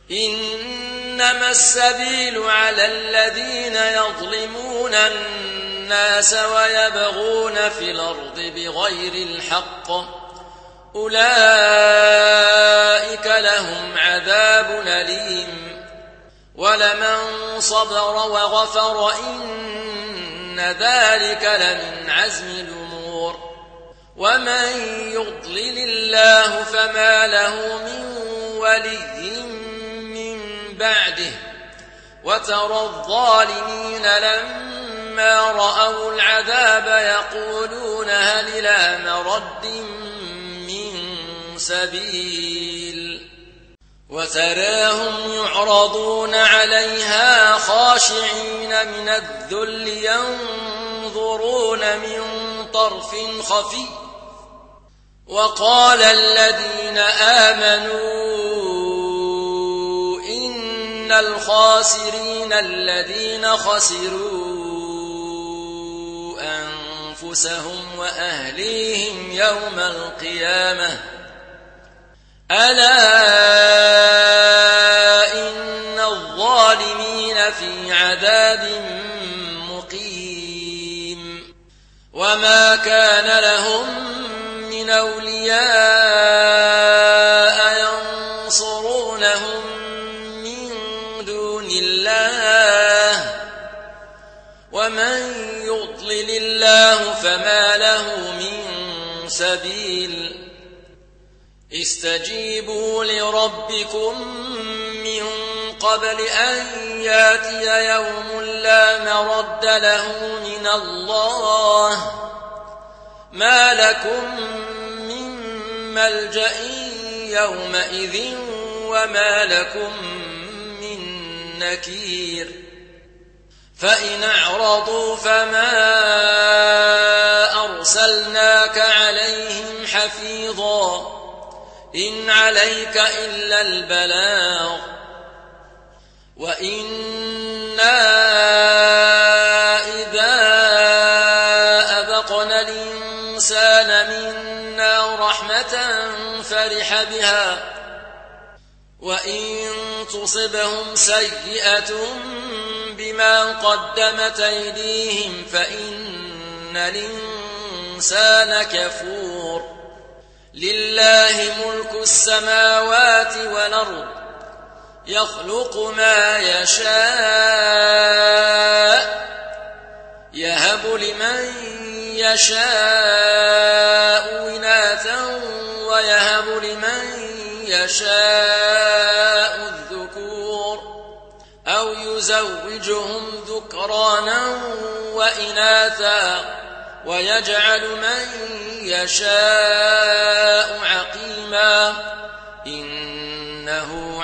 إنما السبيل على الذين يظلمون الناس ويبغون في الأرض بغير الحق أولئك لهم عذاب أليم ولمن صبر وغفر إن ذلك لمن عزم الأمور ومن يضلل الله فما له من ولي من بعده وترى الظالمين لما رأوا العذاب يقولون هل إلى مرد من سبيل وتراهم يعرضون عليها خاشعين من الذل ينظرون من طرف خفي وقال الذين آمنوا إن الخاسرين الذين خسروا أنفسهم وأهليهم يوم القيامة ألا إن الظالمين في عذاب مقيم وما كان لهم من أولياء ينصرونهم من دون الله ومن يضلل الله فما له من سبيل استجيبوا لربكم من قبل أن ياتي يوم لا مرد له من الله ما لكم من ملجأ يومئذ وما لكم من نكير فإن أعرضوا فما أرسلناك عليهم حفيظا إن عليك إلا البلاغ وإنا إذا أذقنا الإنسان منا رحمة فرح بها وإن تصبهم سيئة بما قدمت أيديهم فإن الإنسان كفور لله ملك السماوات والأرض يخلق ما يشاء يهب لمن يشاء إناثا ويهب لمن يشاء الذكور أو يزوجهم ذكرانا وإناثا ويجعل من يشاء عقيما إنه